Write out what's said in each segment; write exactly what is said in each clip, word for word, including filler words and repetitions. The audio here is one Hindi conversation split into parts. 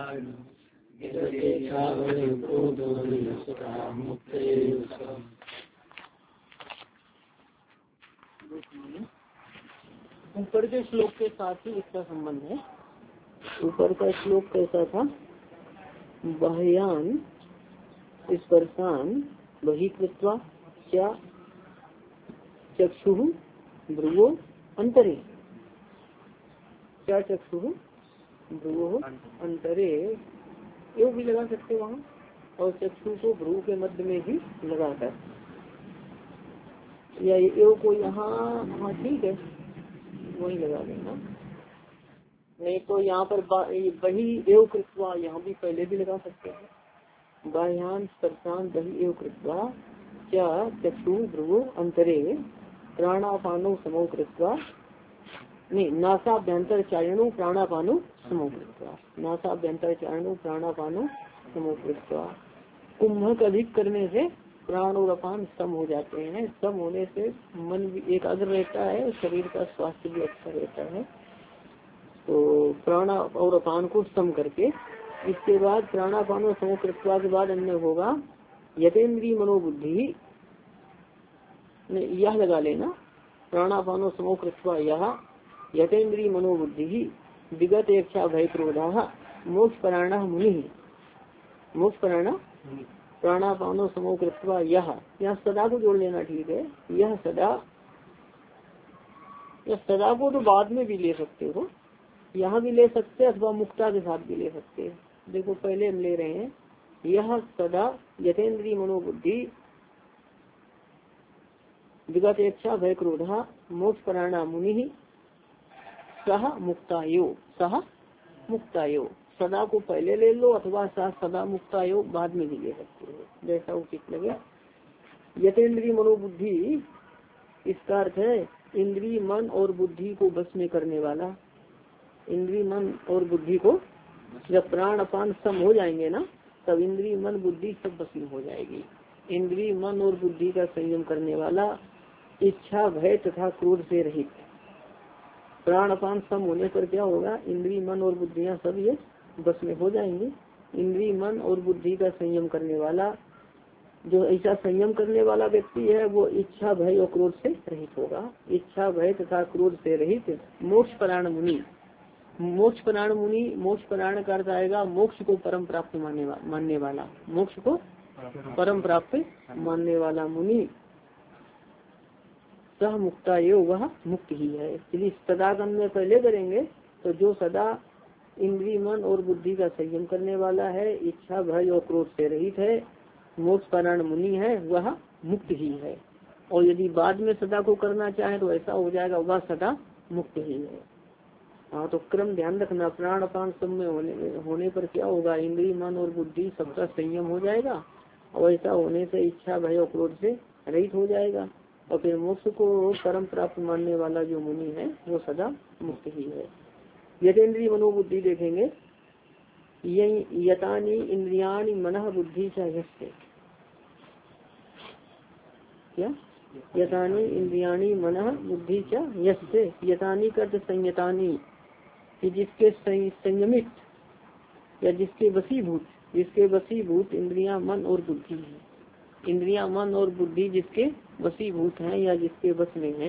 ऊपर के श्लोक के साथ ही इसका संबंध है। ऊपर का श्लोक कैसा था? बाह्यान स्पर्शान बहिकृत्वा क्या चक्षु भ्रुवो अंतरे, क्या चक्षु भ्रुवो अंतरे यो भी लगा सकते वहाँ, और चक्षु को भ्रू के मध्य में भी लगाकर, या यो को यहाँ, हाँ ठीक है वही लगा देना। नहीं तो यहाँ पर बही एव कृत्वा यहाँ भी पहले भी लगा सकते हैं। बाह्यान स्पर्शान बही एव कृत्वा क्या चक्षु भ्रुवो अंतरे प्राणापानो समो कृत्वा, नहीं नासाभ्यंतर चारणु प्राणापानो समो कृत्वा, नासाभ्यंतर चारणु प्राणापानो समो कृत्वा। कुंभक अधिक करने से प्राण और अपान सम हो जाते हैं। सम होने से मन भी एकाग्र रहता है, शरीर का स्वास्थ्य भी अच्छा रहता है। तो प्राण और अपान को सम करके, इसके बाद प्राणापानो समो कृत्वा के बाद अन्य होगा यतेन्द्रीय मनोबुद्धि, यह लगा लेना। प्राणापानो समो कृत्वा यह यतेन्द्रीय मनोबुद्धि विगत इच्छा भय क्रोधा मोक्ष परायण मुनि, मोक्ष परायण प्राणापानो समो कृत्वा यह, यहाँ सदा को जोड़ लेना, ठीक है। यह सदा, यह सदा को तो बाद में भी ले सकते हो, यहाँ भी ले सकते हैं अथवा मुक्ता के साथ भी ले सकते हैं। देखो पहले हम ले रहे हैं यह सदा यतेन्द्रीय मनोबुद्धि विगत इच्छा भय क्रोधा मोक्ष परायण मुनि सह मुक्तायो, सह मुक्तायो, सदा को पहले ले लो अथवा सह सदा मुक्तायो बाद में भी ले सकते हो, जैसा उचित लगे। यतेन्द्रीय मनोबुद्धि इसका अर्थ है इंद्रिय मन और बुद्धि को बस में करने वाला। इंद्रिय मन और बुद्धि को, जब प्राण अपान सम हो जाएंगे ना, तब इंद्रिय मन बुद्धि सब बस में हो जाएगी। इंद्रिय मन और बुद्धि का संयम करने वाला, इच्छा भय तथा क्रोध से रहित। प्राण अपान सम होने पर क्या होगा? इंद्रिय मन और बुद्धियां सब ये बस में हो जाएंगी। इंद्रिय मन और बुद्धि का संयम करने वाला, जो ऐसा संयम करने वाला व्यक्ति है वो इच्छा भय और क्रोध से रहित होगा। इच्छा भय तथा क्रोध से रहित मोक्ष परायण मुनि, मोक्ष परायण मुनि, मोक्ष परायण का अर्थ आएगा मोक्ष को परम प्राप्त मानने वा, मानने वाला, मोक्ष को परम प्राप्त मानने वाला मुनि। सह मुक्ता यो, वह मुक्त ही है। इसलिए सदा गम में पहले करेंगे तो जो सदा इंद्रिय मन और बुद्धि का संयम करने वाला है, इच्छा भय और क्रोध से रहित है, मोक्ष परायण मुनि है, वह मुक्त ही है। और यदि बाद में सदा को करना चाहे तो ऐसा हो जाएगा वह सदा मुक्त ही है। हाँ तो क्रम ध्यान रखना। प्राण अपान सब में होने होने पर क्या होगा? इंद्रिय मन और बुद्धि सबका संयम हो जाएगा, और ऐसा होने से इच्छा भय और क्रोध से रहित हो जाएगा। और फिर मोक्ष को परम प्राप्त मानने वाला जो मुनि है वो सदा मुक्त ही है। यतेन्द्रीय मनोबुद्धि देखेंगे, यही यतानी इंद्रियाणि मनः बुद्धि च यस्य, क्या यतानी इंद्रियाणि मनः बुद्धि च यस्य, यतानी करते संयतानी, कि जिसके संयमित या जिसके वशीभूत, जिसके वशीभूत इंद्रिया मन और बुद्धि है। इंद्रिया मन और बुद्धि जिसके वशीभूत हैं या जिसके वश में है,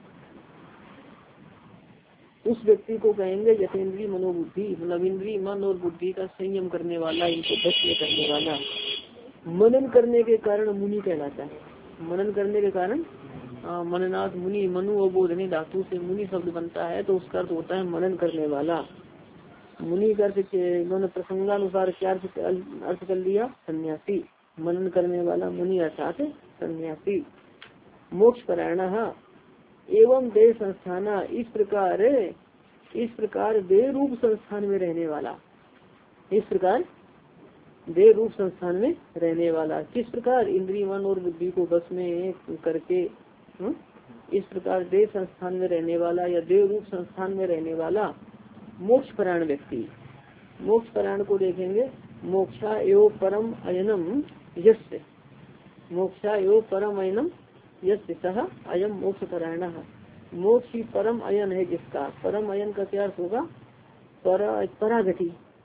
उस व्यक्ति को कहेंगे यतेन्द्रीय मनोबुद्धि, मतलब इंद्रिय मन और बुद्धि का संयम करने वाला, इनको बस में करने वाला। मनन करने के कारण मुनि कहलाता है। मनन करने के कारण मननाथ मुनि, मनु और बोधने धातु से मुनि शब्द बनता है, तो उसका अर्थ होता है मनन करने वाला। मुनि का अर्थ उन्होंने प्रसंगानुसार क्या अर्थ कर लिया? सन्यासी। मनन करने वाला मुनि अर्थात सन्यासी। मोक्ष परायण एवं देह संस्थान, इस प्रकार इस प्रकार देह रूप संस्थान में रहने वाला, इस प्रकार देह रूप संस्थान में रहने वाला। किस प्रकार? इंद्रिय मन और बुद्धि को बस में करके, हुँ? इस प्रकार देह संस्थान में रहने वाला या देह रूप संस्थान में रहने वाला मोक्ष परायण व्यक्ति। मोक्ष परायण को देखेंगे, मोक्षा एवं परम अयनम यस्य, मोक्षा एवं परम अयनम यस्य सह अयम मोक्ष परायण। मोक्ष ही परम अयन है जिसका। परम अयन का क्या अर्थ होगा? परा परागति,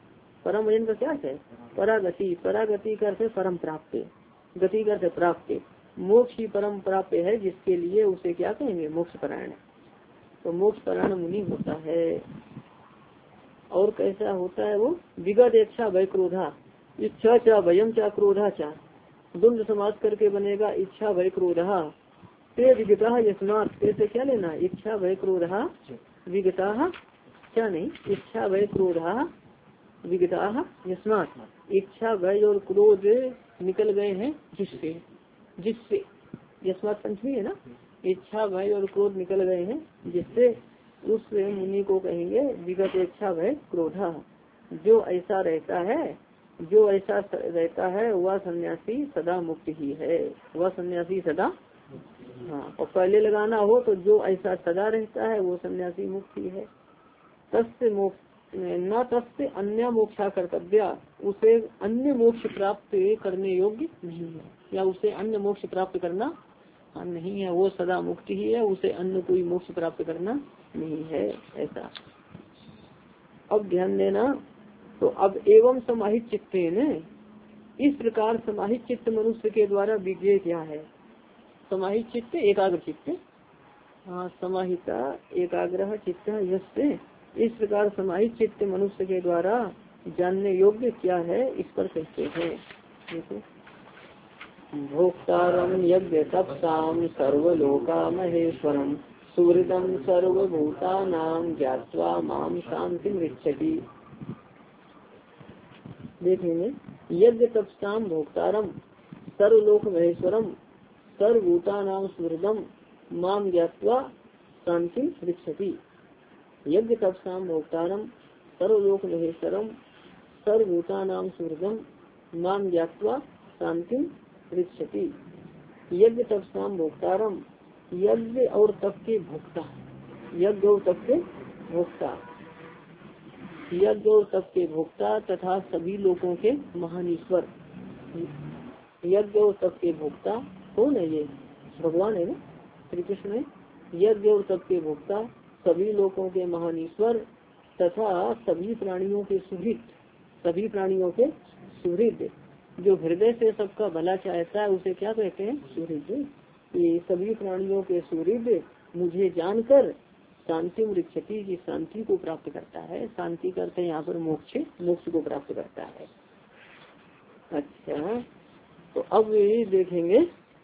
परम भजन का क्या अर्थ है? परागति। परागति का अर्थ है परम प्राप्त, गति का अर्थ है प्राप्त। मोक्ष ही परम प्राप्त है, जिसके लिए उसे क्या कहेंगे? मोक्ष परायण। तो मोक्ष परायण मुनि होता है। और कैसा होता है वो? विगत इच्छा भय क्रोधा। इच्छा चा भयम चा क्रोधा चा, द्वंद्व समास करके बनेगा इच्छा भय क्रोधा। ते विगता यस्मात्, से क्या लेना? इच्छा भय क्रोधा विगता, क्या नहीं, इच्छा भय क्रोधा विगता यस्मात्। इच्छा भय और क्रोध निकल गए हैं जिससे, जिससे यस्मात् पंचमी है ना, इच्छा भय और क्रोध निकल गए हैं जिससे, उस मुनि को कहेंगे विगत इच्छा भय क्रोधा। जो ऐसा रहता है, जो ऐसा रहता है वह सन्यासी सदा मुक्त ही है। वह सन्यासी सदा, हाँ, और पहले लगाना हो तो जो ऐसा सदा रहता है वो सन्यासी मुक्त ही है। तस्य मोक्ष न तस्य अन्य मोक्षा कर्तव्य, उसे अन्य मोक्ष प्राप्त करने योग्य नहीं है, या उसे अन्य मोक्ष प्राप्त करना नहीं है। वो सदा मुक्त ही है, उसे अन्य कोई मोक्ष प्राप्त करना नहीं है, ऐसा। अब ध्यान देना। तो अब एवं समाहित चित्ते न, इस प्रकार समाहित चित्त मनुष्य के द्वारा विज्ञेय क्या है? समाहित चित्त एकाग्र चित्त, हाँ, समाहिता एकाग्र चित्त यस्य, इस प्रकार समाहित चित्त मनुष्य के द्वारा जानने योग्य क्या है, इस पर कहते हैं। देखो, भोक्तारम यज्ञ तपसाम सर्वलोका महेश्वरम सुहृदम सर्वभूतानां ज्ञात्वा माम शांति मृच्छति। देखेंगे, यज्ञ तपसाम भोक्तारम सर्वलोक महेश्वरम सर्वभूतानां सुहृदम माम ज्ञात्वा शांति मृच्छति। यज्ञ तपसाम भोक्तारम सर्वलोक महेश्वरम सर्वभूतानां सुहृदम माम ज्ञात्वा शांति मृच्छति। यज्ञ तपसाम भोक्तारम, यज्ञ और तप के भोक्ता, यज्ञ और तप के भोक्ता, यज्ञ और तप के भोक्ता तथा सभी लोगों के महान ईश्वर। यज्ञ और तप के भोक्ता कौन है? ये भगवान है ना, श्री कृष्ण है। यज्ञ और तप के भोक्ता, सभी लोगों के महान ईश्वर तथा सभी प्राणियों के सुहृद, सभी प्राणियों के सुहृद। जो हृदय से सबका भला चाहता है उसे क्या कहते हैं? सुहृद। ये सभी प्राणियों के सुहृद मुझे जानकर शांति मृच्छति की शांति को प्राप्त करता है। शांति करते हैं यहाँ पर मोक्ष, मोक्ष को प्राप्त करता है। अच्छा, तो अब देखेंगे,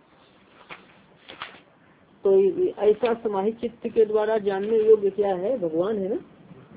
तो ऐसा समाहित चित्त के द्वारा जानने योग्य क्या है? भगवान है ना।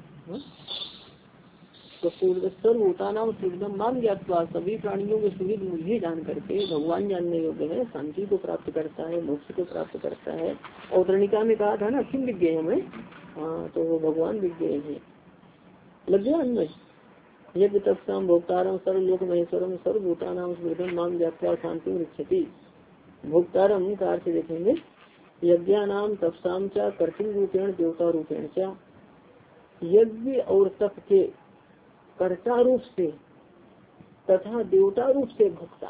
तो सर्वभूता नाम सुहृदम माम ज्ञात्वा, सभी प्राणियों के सुहृद मुझे जान करके भगवान जानने योग्य है, शांति को प्राप्त करता है, मोक्ष को प्राप्त करता है। और तरणिका में कहा था ना, किम विज्ञेय हमें, हाँ, तो वो भगवान विज्ञेय है। लग गया हमें। यज्ञ तपसाम भोक्तारम सर्वलोक महेश्वरम सर्वभूता नाम सुहृदम माम ज्ञात्वा शांति मृच्छति। भोक्तारम का अर्थ देखेंगे, यज्ञा नाम तपसाम चा कर्तृ रूपेण देवता रूपेण चा। यज्ञ और तप के कर्ता रूप से तथा देवता रूप से भोक्ता।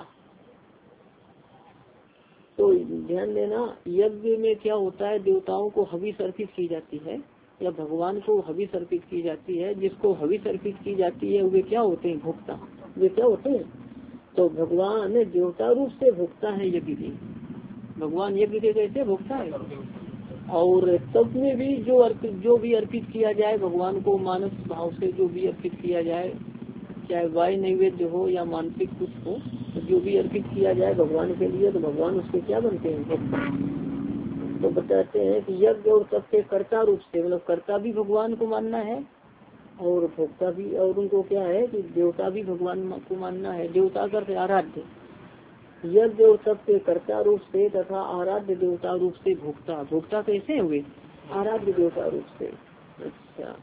तो ध्यान देना, यज्ञ में क्या होता है? देवताओं को हविष अर्पित की जाती है या भगवान को हविष अर्पित की जाती है। जिसको हविष अर्पित की जाती है वे क्या होते हैं? भोक्ता। वे क्या होते हैं? तो भगवान देवता रूप से भोक्ता है यज्ञ की। भगवान यज्ञ के कैसे भोक्ता है? और तब में भी जो अर्पित, जो भी अर्पित किया जाए भगवान को मानस भाव से, जो भी अर्पित किया जाए, चाहे वाय नैवेद्य हो या मानसिक कुछ हो, तो जो भी अर्पित किया जाए भगवान के लिए, तो भगवान उसके क्या बनते हैं? भोक्ता। तो बताते हैं कि यज्ञ और तप के कर्ता रूप से, मतलब कर्ता भी भगवान को मानना है और भोक्ता भी। और उनको क्या है कि देवता भी भगवान को मानना है। देवता का आराध्य, यज्ञ और तप के कर्ता रूप से तथा आराध्य देवता रूप से भोक्ता। भोक्ता कैसे हुए? आराध्य देवता रूप से। अच्छा,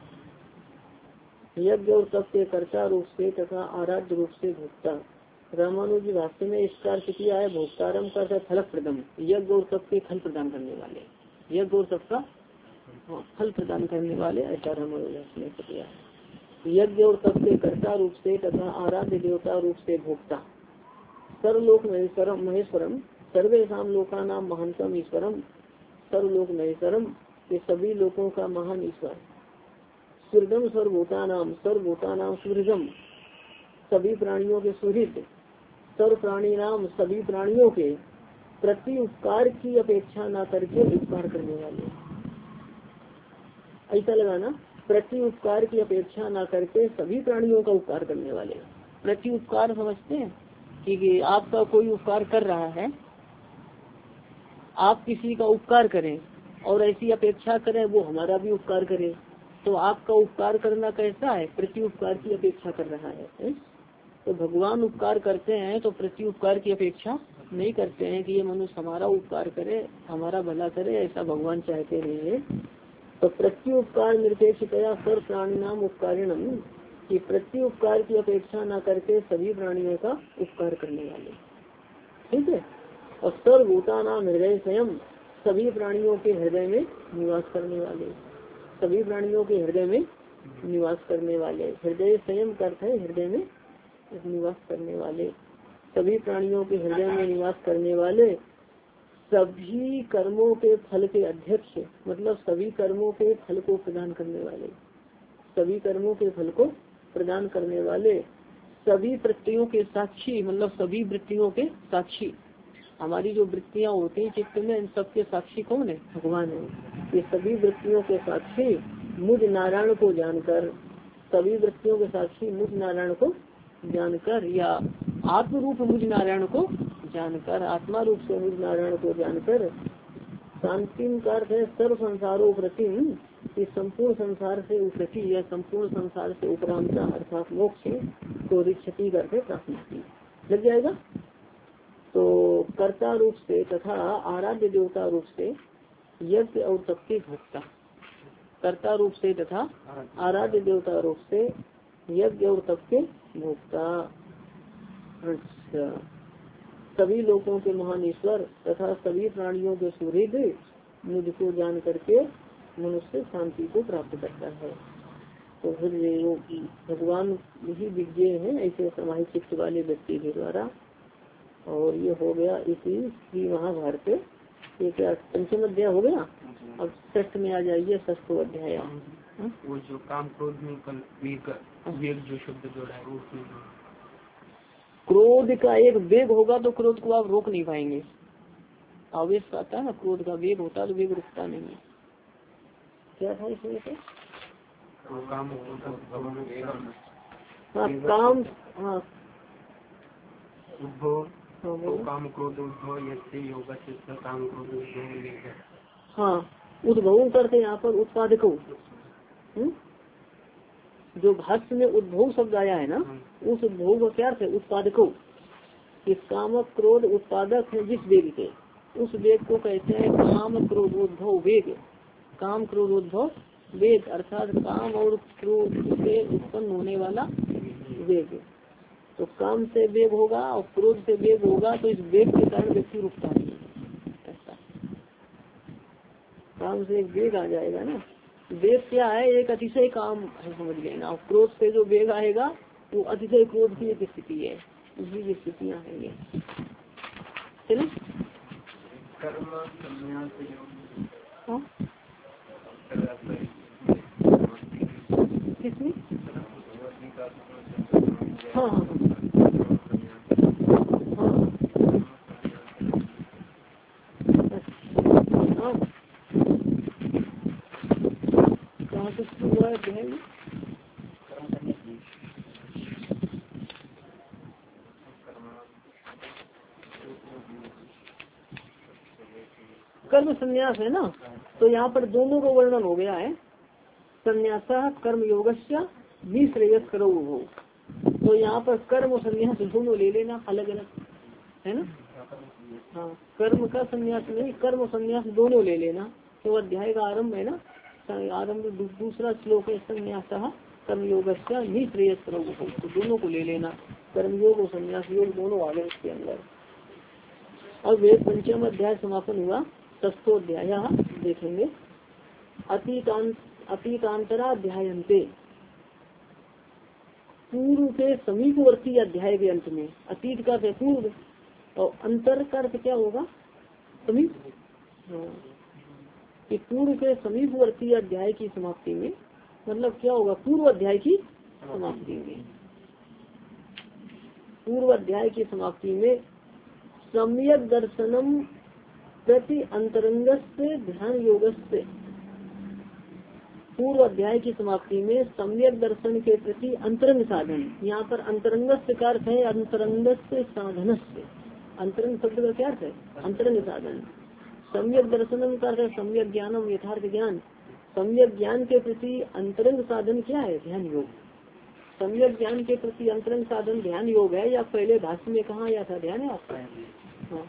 यज्ञ और तप के कर्ता रूप से तथा आराध्य रूप से भोक्ता। रामानुज भाष्य में इसका अर्थ किया है, भोक्तारम का फल प्रदम, यज्ञ और तप के फल प्रदान करने वाले, यज्ञ और तप का फल प्रदान करने वाले, ऐसा रामानुज ने किया। यज्ञ और तप के कर्ता रूप से तथा आराध्य देवता रूप से भोक्ता। सर्वलोक महेश्वरम, महेश्वरम सर्वेषाम लोका नाम महानतम ईश्वरम, सर्वलोक महेश्वरम के सभी लोगों का महान ईश्वर। सुहृदम सर्वभूता नाम, सर्वभूता नाम सुहृदम, सभी प्राणियों के सुहृद, सर्व प्राणी नाम सभी प्राणियों के प्रति उपकार की अपेक्षा न करके उपकार करने वाले। ऐसा लगाना, प्रति उपकार की अपेक्षा न करके सभी प्राणियों का उपकार करने वाले। प्रति उपकार समझते हैं कि आपका कोई उपकार कर रहा है, आप किसी का उपकार करें और ऐसी अपेक्षा करें वो हमारा भी उपकार करे, तो आपका उपकार करना कैसा है? प्रति उपकार की अपेक्षा कर रहा है, है? तो भगवान उपकार करते हैं तो प्रति उपकार की अपेक्षा नहीं करते हैं कि ये मनुष्य हमारा उपकार करे, हमारा भला करे, ऐसा भगवान चाहते नहीं है। तो प्रति उपकार निरपेक्षतया सर्व प्राणी नाम उपकारिणम, कि प्रति उपकार की अपेक्षा न करके सभी प्राणियों का उपकार करने वाले। ठीक है। और सर्वभूता नाम हृदय स्वयं, सभी प्राणियों के हृदय में निवास करने वाले, सभी प्राणियों के हृदय में निवास करने वाले। हृदय स्वयं करते हैं हृदय में निवास करने वाले, सभी प्राणियों के हृदय में निवास करने वाले, सभी कर्मों के फल के अध्यक्ष, मतलब सभी कर्मों के फल को प्रदान करने वाले, सभी कर्मों के फल को प्रदान करने वाले, सभी वृत्तियों के साक्षी, मतलब सभी वृत्तियों के साक्षी। हमारी जो वृत्तियाँ होती हैं चित्त में, इन सबके साक्षी कौन है? भगवान है। ये सभी वृत्तियों के साक्षी मुझ नारायण को जानकर, सभी वृत्तियों के साक्षी मुझ नारायण को जानकर, या आत्म रूप मुझ नारायण को जानकर, आत्मा रूप से मुझ नारायण को जानकर, शांति का अर्थ है सर्व संसारों प्रति, इस संपूर्ण संसार से उपरति या संपूर्ण संसार से उपरांता अर्थात मोक्ष को रिक्षति करके प्राप्त की लग जाएगा। तो कर्ता रूप से तथा आराध्य देवता रूप से यज्ञ और तप के भोक्ता, कर्ता रूप से तथा आराध्य देवता रूप से यज्ञ और तप के भोक्ता। अच्छा, सभी लोगों के महान ईश्वर तथा सभी प्राणियों के सुहृद मुझको जान करके मनुष्य शांति को प्राप्त करता है। तो फिर ये भगवान यही विज्ञ है ऐसे समाहित चित्त वाले व्यक्ति के द्वारा। और ये हो गया इसी श्री महाभारत, ये क्या पंचम अध्याय हो गया। अब षष्ठ में आ जाइए, षष्ठो अध्याय। वो जो काम क्रोध में कल वेग, वेग जो शब्द जोड़ा है वो क्रोध का एक वेग होगा तो क्रोध को आप रोक नहीं पाएंगे। आवेश आता है ना, क्रोध का वेग होता है तो वेग रुकता नहीं है। क्या था इसमें से? काम हाँ काम, हाँ उद्भव, तो काम क्रोध उद्भव यसे योग से काम क्रोध उद्भव। हाँ उद्भव करते यहाँ पर उत्पादकों, जो भाष्य में उद्भव शब्द आया है ना, उस उद्भव का क्या अर्थ है? उत्पादकों। इस काम क्रोध उत्पादक है जिस वेग के, उस वेग को कहते हैं काम क्रोधोद्भव वेग। काम क्रोधोद्भव वेग अर्थात काम और क्रोध से उत्पन्न होने वाला वेग। तो काम से वेग होगा और क्रोध से वेग होगा, तो इस वेग के कारण व्यक्ति रुकता नहीं है। ऐसा काम से एक वेग आ जाएगा ना, वेग क्या है? एक अतिशय काम है, समझ गए ना। क्रोध से जो वेग आएगा वो अतिशय क्रोध की एक स्थिति है, उसी की स्थितियाँ हैं ये। चलो किसमें? हाँ हाँ हाँ कहाँ से हुआ है? कर्म संन्यास है ना, तो यहाँ पर दोनों का वर्णन हो गया है। संन्यासा कर्म योगस्य विश्रेयस करो हो, तो यहाँ पर कर्म और संन्यास दोनों ले लेना अलग अलग, है ना। हाँ कर्म का संन्यास नहीं, कर्म और संन्यास दोनों ले लेना। तो अध्याय का आरंभ है ना, आरंभ दूसरा श्लोक है संन्यासा कर्म योगस्य विश्रेयस करो हो, तो दोनों को ले लेना, कर्म योग और संन्यास योग दोनों आ गए इसके अंदर। अब वेद पंचम अध्याय समापन हुआ, षष्ठो अध्याय देखेंगे। अतीतांत अतीतांतराध्यायन्ते, पूर्व के समीपवर्ती अध्याय के अंत में, अतीत का पूर्व और अंतर का अर्थ क्या होगा? समीप। हाँ कि पूर्व के समीपवर्ती अध्याय की समाप्ति में, मतलब क्या होगा? पूर्व अध्याय की समाप्ति में। पूर्व अध्याय की समाप्ति में सम्यक दर्शनम प्रति अंतरंगस्य ध्यान योगस्य, पूर्व अध्याय की समाप्ति में सम्यक दर्शन के प्रति अंतरंग साधन, यहाँ पर अंतरंगस्य का अर्थ है अंतरंगस्य साधनस्य, अंतरंग शब्द का क्या अर्थ है अंतरंग साधन। सम्यक दर्शनम का अर्थ है सम्यक ज्ञानम यथार्थ ज्ञान, सम्यक ज्ञान के प्रति अंतरंग साधन क्या है ध्यान योग। सम्यक ज्ञान के प्रति अंतरंग साधन ध्यान योग है, या पहले भाष्य में कहा आया था, ध्यान है आपका? हाँ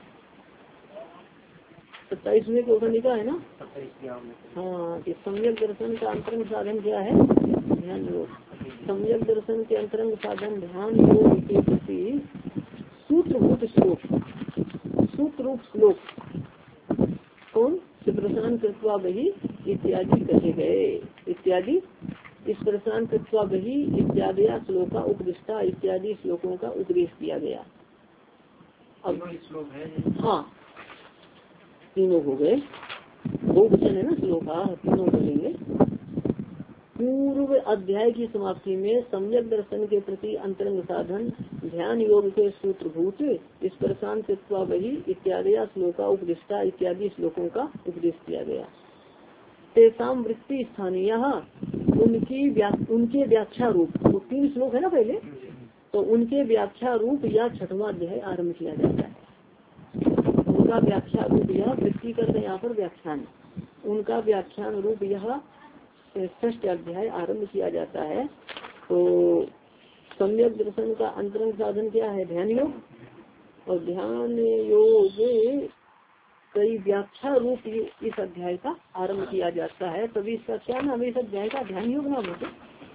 सत्ताईसवें के ऊपर लिखा है ना। हाँ कि सम्यक दर्शन का अंतरंग साधन क्या है ध्यान योग। सम्यक दर्शन के अंतरंग साधन ध्यान योग के प्रति सूत्रभूत श्लोक, सूत्र रूप श्लोक कौन प्रशांत कृत्वा बही इत्यादि कहे गए, इत्यादि इस प्रशांत कृत्वा बही इत्यादि श्लोका उपदिष्टा इत्यादि श्लोकों का उपदेश किया गया। अब श्लोक है हाँ तीनों हो गए, दो वचन है ना श्लोका, तीनों बोलेंगे। पूर्व अध्याय की समाप्ति में सम्यक दर्शन के प्रति अंतरंग साधन ध्यान योग के सूत्रभूत इस प्रशांत वही इत्यादि श्लोका उपदिष्टा इत्यादि श्लोकों का उपदेश किया गया। तेसाम वृत्ति स्थानीय उनकी व्या, उनके व्याख्या रूप, वो तीन श्लोक है ना पहले, तो उनके व्याख्या रूप या छठवां अध्याय आरम्भ किया जाता है। उनका व्याख्या रूप यह वृत्ति करते यहाँ पर व्याख्यान, उनका व्याख्यान रूप यह षष्ठ अध्याय आरंभ किया जाता है। तो सम्यक दर्शन का अंतरंग साधन क्या है ध्यान योग, और ध्यान योग कई व्याख्या रूप इस अध्याय का आरंभ किया जाता है। तभी इसका क्या नाम है इस अध्याय का ध्यान योग नाम है।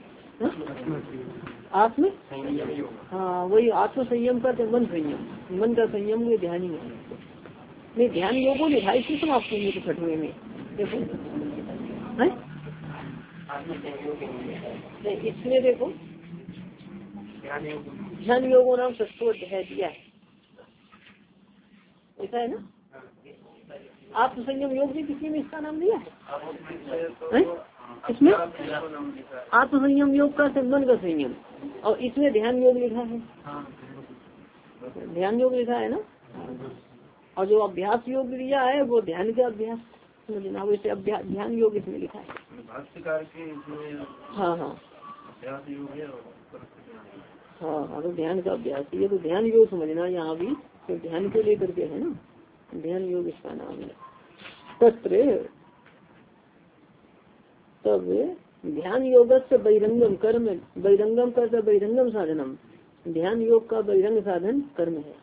आत्म हाँ वही आत्म संयम करते मन संयम, मन का संयम में ध्यान ही नहीं, ध्यान योगों ने ढाई से समाप्त होंगे तो छठवें में देखो है? इसमें देखो ध्यान योगो नाम सत्तो अध्याय दिया है, ऐसा है ना। आत्म संयम योग भी किसी में इसका नाम दिया है, इसमें आत्म संयम योग का मन का संयम, और इसमें ध्यान योग लिखा है, ध्यान योग लिखा है ना। और जो अभ्यास योग दिया है वो ध्यान का अभ्यास समझना, वैसे अभ्यास ध्यान योग इसमें लिखा है। हाँ हाँ हाँ हाँ तो ध्यान का अभ्यास, ये तो ध्यान योग समझना यहाँ भी, तो ध्यान को लेकर के है ना, ध्यान योग इसका नाम है। तत्र तब ध्यान योग से बहिरंगम कर्म, बहिरंगम कर बहिरंगम साधनम, ध्यान योग का बहिरंग साधन कर्म है,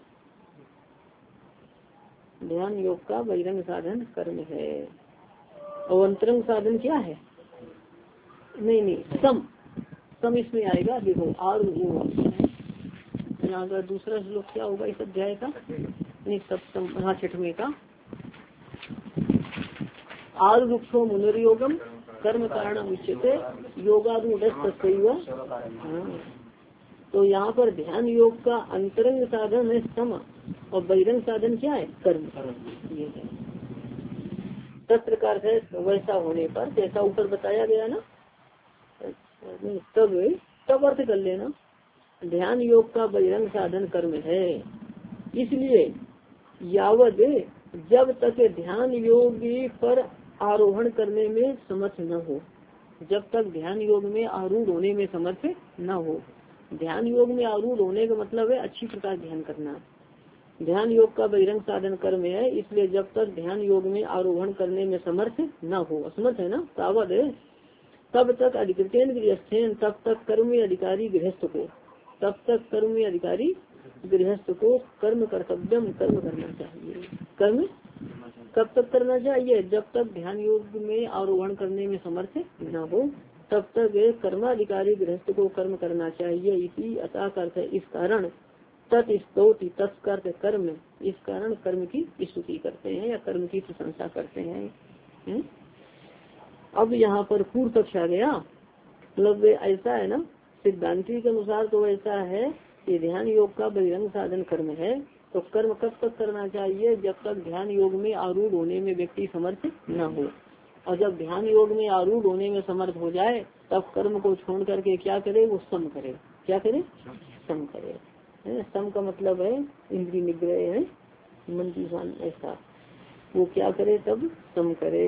ध्यान योग का बहिरंग साधन कर्म है। और अंतरंग साधन क्या है, नहीं नहीं सम, सम इसमें आएगा देखो। और यहाँ का दूसरा श्लोक क्या होगा इस अध्याय का, नहीं सप्तम हाँ छठवें का, आर वृक्षो मुनिर्योगम कर्म कारण उच्यते योगारूढ़। तो यहाँ पर ध्यान योग का अंतरंग साधन है सम, और बहिरंग साधन क्या है कर्म, ये है। तत्प्रकार है वैसा होने पर जैसा ऊपर बताया गया ना, तब तब अर्थ कर लेना ध्यान योग का बहिरंग साधन कर्म है। इसलिए यावत जब तक ध्यान योग पर आरोहण करने में समर्थ न हो, जब तक ध्यान योग में आरूढ़ होने में समर्थ न हो, ध्यान योग में आरूढ़ होने का मतलब है अच्छी प्रकार ध्यान करना, ध्यान योग का बहिरंग साधन कर्म है। इसलिए जब तक ध्यान योग में आरोहण करने में समर्थ न हो, असमर्थ है ना तावत है, तब तक अधिकृतेन गृहस्थेन, तब तक कर्म में अधिकारी गृहस्थ को, तब तक कर्म में अधिकारी गृहस्थ को कर्म कर्तव्यम, कर्म करना चाहिए। कर्म कब तक करना चाहिए, जब तक ध्यान योग में आरोहण करने में समर्थ न हो, तब तक कर्माधिकारी गृहस्थ को कर्म करना चाहिए। इसी अतः करते इस कारण तत्स्तोति तत्कर्त कर्म, इस कारण कर्म की स्तुति करते हैं या कर्म की प्रशंसा करते हैं। हुँ? अब यहाँ पर पूर्व पक्ष आ गया, मतलब ऐसा है ना सिद्धांति के अनुसार तो ऐसा है कि ध्यान योग का बहिरंग साधन कर्म है, तो कर्म कब तक करना चाहिए, जब तक ध्यान योग में आरूढ़ होने में व्यक्ति समर्थ न हो, और जब ध्यान योग में आरूढ़ होने में समर्थ हो जाए तब कर्म को छोड़ करके क्या करे, वो सम करे, क्या करे, सम करे है। सम का मतलब है इंद्रिय निग्रह है, मन की शांति, ऐसा वो क्या करे तब सम करे।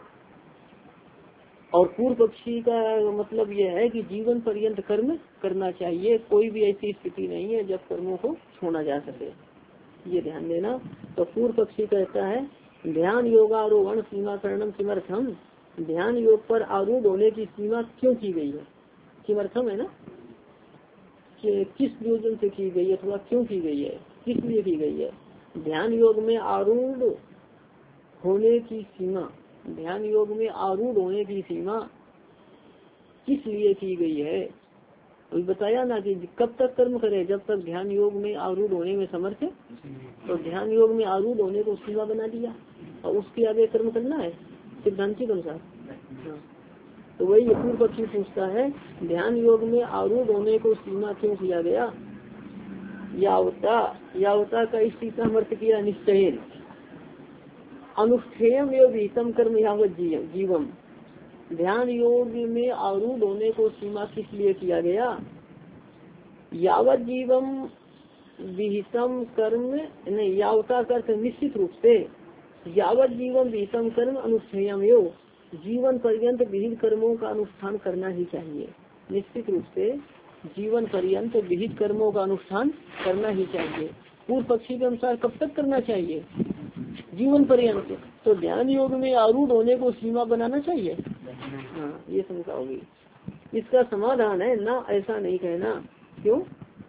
और पूर्व पक्षी का मतलब यह है कि जीवन पर्यंत कर्म करना चाहिए, कोई भी ऐसी स्थिति नहीं है जब कर्मों को छोड़ा जा सके, ये ध्यान देना। तो पूर्व पक्षी कहता है ध्यान योगारोहण सीमा करणम किमर्थम, ध्यान योग पर आरूढ़ होने की सीमा क्यों की गई है, किमर्थम है ना, कि किस प्रयोजन से की गई है, अथवा क्यों की गई है, किस लिए की गई है। ध्यान योग में आरूढ़ होने की सीमा, ध्यान योग में आरूढ़ होने की सीमा किस लिए की गई है, तो बताया ना कि कब तक कर्म करे, जब तक ध्यान योग में आरूढ़ होने में समर्थ है। तो ध्यान योग में आरूढ़ होने को सीमा बना दिया और उसके आगे कर्म करना है सिद्धांति के अनुसार। तो वही पूर्व पक्षी पूछता है ध्यान योग में आरूढ़ होने को सीमा क्यों किया गया। यावता, यावता का इस टीका अर्थ किया निश्चय, अनुष्ठेयम एवं विहितम कर्म यावत जीवम, ध्यान योग में आरूढ़ होने को सीमा किस लिए किया गया। यावत जीवम विहितम कर्म, नहीं यावता कर निश्चित रूप से, यावत जीवन विहितम कर्म अनुष्ठेयम एवं, जीवन पर्यंत विहित कर्मों का अनुष्ठान करना ही चाहिए। निश्चित रूप से जीवन पर्यंत विहित कर्मों का अनुष्ठान करना ही चाहिए। पूर्व पक्षी के अनुसार कब तक करना चाहिए, जीवन पर्यंत। तो ध्यान योग में आरूढ़ होने को सीमा बनाना चाहिए। हाँ ये शंका होगी। इसका समाधान है ना, ऐसा नहीं कहना। क्यों,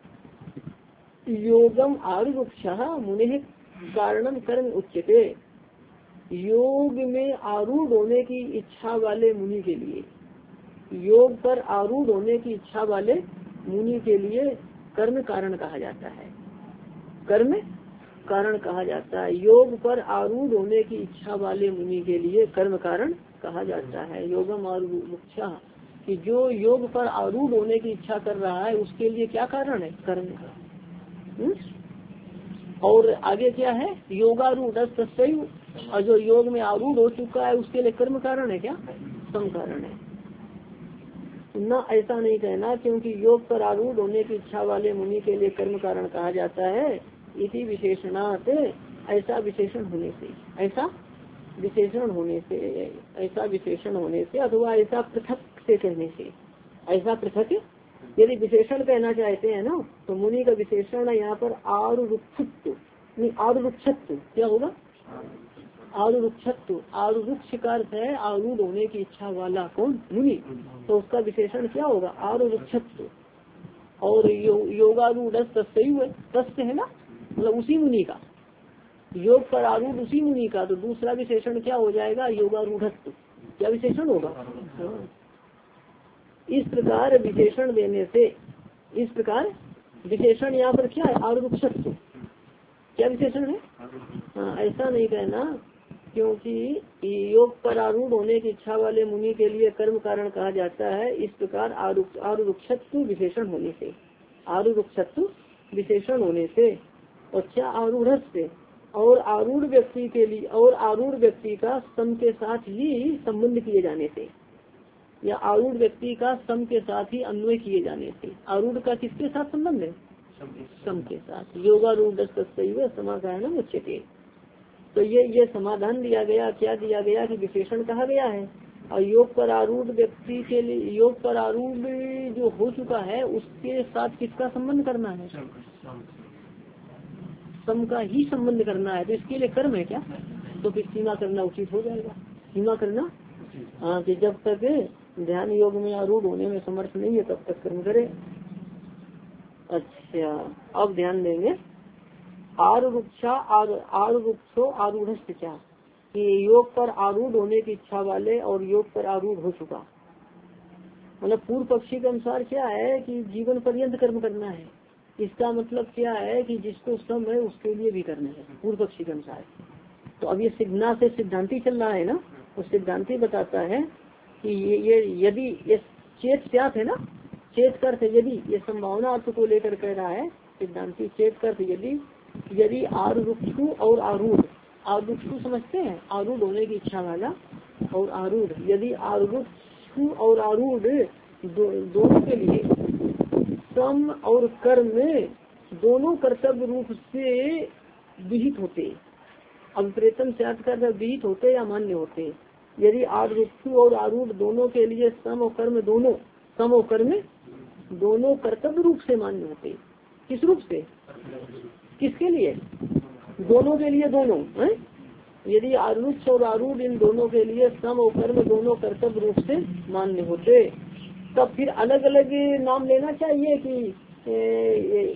योगम आरूढ़ मुने कारणम कर्म उच्यते, योग में आरूढ़ होने की इच्छा वाले मुनि के लिए, योग पर आरूढ़ होने की इच्छा वाले मुनि के लिए कर्म कारण कहा जाता है, कर्म कारण कहा जाता है। योग पर आरूढ़ होने की इच्छा वाले मुनि के लिए कर्म कारण कहा जाता है। योगम आरूढ़, कि जो योग पर आरूढ़ होने की इच्छा कर रहा है उसके लिए क्या कारण है, कर्म का। हुँ? और आगे क्या है, योगारूढ़ तस्सैव, और जो योग में आरूढ़ हो चुका है उसके लिए कर्म कारण है क्या, सम कारण है ना। ऐसा नहीं कहना, क्योंकि योग पर आरूढ़ होने की इच्छा वाले मुनि के लिए कर्म कारण कहा जाता है। इसी विशेषणात, ऐसा विशेषण होने से, ऐसा विशेषण होने से, ऐसा विशेषण होने से अथवा ऐसा पृथक से कहने से, ऐसा पृथक यदि विशेषण कहना चाहते हैं ना तो मुनि का विशेषण है यहाँ पर आरुक्षत्व, नहीं आरुक्षत्व क्या होगा, आरुक्षत्व, आरुक्ष का अर्थ है आरूढ़ होने की इच्छा वाला कौन, मुनि, तो उसका विशेषण क्या होगा, आरुक्षत्व। और यो, योगारूढ़ तस्सैव, तस्य है ना, मतलब उसी मुनि का, योग पर आरूढ़ उसी मुनि का, तो दूसरा विशेषण क्या हो जाएगा, योगारूढ़त्व, क्या विशेषण होगा। हाँ। इस प्रकार विशेषण देने से, इस प्रकार विशेषण यहाँ पर क्या है, आरुक्षत्व, क्या विशेषण है। हाँ ऐसा नहीं कहना, क्योंकि योग पर आरूढ़ होने की इच्छा वाले मुनि के लिए कर्म कारण कहा जाता है। इस प्रकार आरुक्षत्व विशेषण होने से, आरुक्षत्व विशेषण होने से, और क्या आरूढ़ से, और आरूढ़ व्यक्ति के लिए, और आरूढ़ व्यक्ति का सम के साथ ही संबंध किए जाने से, या आरूढ़ व्यक्ति का सम के साथ ही अन्वय किए जाने से। आरूढ़ का किसके साथ संबंध है, सम के साथ। योगारूढ़ तस्सैव समाधान उच्यते। तो ये ये समाधान दिया गया, क्या दिया गया कि विशेषण कहा गया है, और योग पर आरूढ़ व्यक्ति के लिए, योग पर आरूढ़ जो हो चुका है उसके साथ किसका संबंध करना है, सम का ही संबंध करना है। तो इसके लिए कर्म है क्या, तो फिर सीमा करना उचित हो जाएगा, सीमा करना। हाँ कि जब तक ध्यान योग में आरूढ़ होने में समर्थ नहीं है तब तक कर्म करे। अच्छा अब ध्यान देंगे, आरुक्षा आरुक्षो आरूढ़ क्या, कि योग पर आरूढ़ होने की इच्छा वाले और योग पर आरूढ़ हो चुका, मतलब पूर्व पक्षी के अनुसार क्या है कि जीवन पर्यंत कर्म करना है। इसका मतलब क्या है कि जिसको सम है उसके लिए भी करना है पूर्व पक्षी के अनुसार। तो अब ये सिद्धना से सिद्धांति चल रहा है ना, तो सिद्धांति बताता है कि ये, ये यदि ये चेत स्यात् है ना, चेत कर्थ यदि, ये संभावना अर्थ को लेकर कह रहा है सिद्धांति। चेत कर्थ यदि, यदि आरुक्षु और आरूढ़, आरुक्षु समझते हैं आरूढ़ होने की इच्छा वाला, और आरूढ़, यदि आरुक्षु और आरूढ़ दो, दोनों के लिए सम और कर्म दोनों कर्तव्य रूप से विहित होते। अब प्रेतम से अर्थ कर विहित होते या मान्य होते। यदि आरूढ़ और आरूढ़ दोनों के लिए सम और कर्म दोनों सम और कर्म दोनों कर्तव्य रूप से मान्य होते। किस रूप से? किसके लिए? दोनों के लिए दोनों है? यदि आरूढ़ और आरूढ़ इन दोनों के लिए सम और कर्म दोनों कर्तव्य रूप से मान्य होते, तब फिर अलग अलग नाम लेना चाहिए कि ए, ए,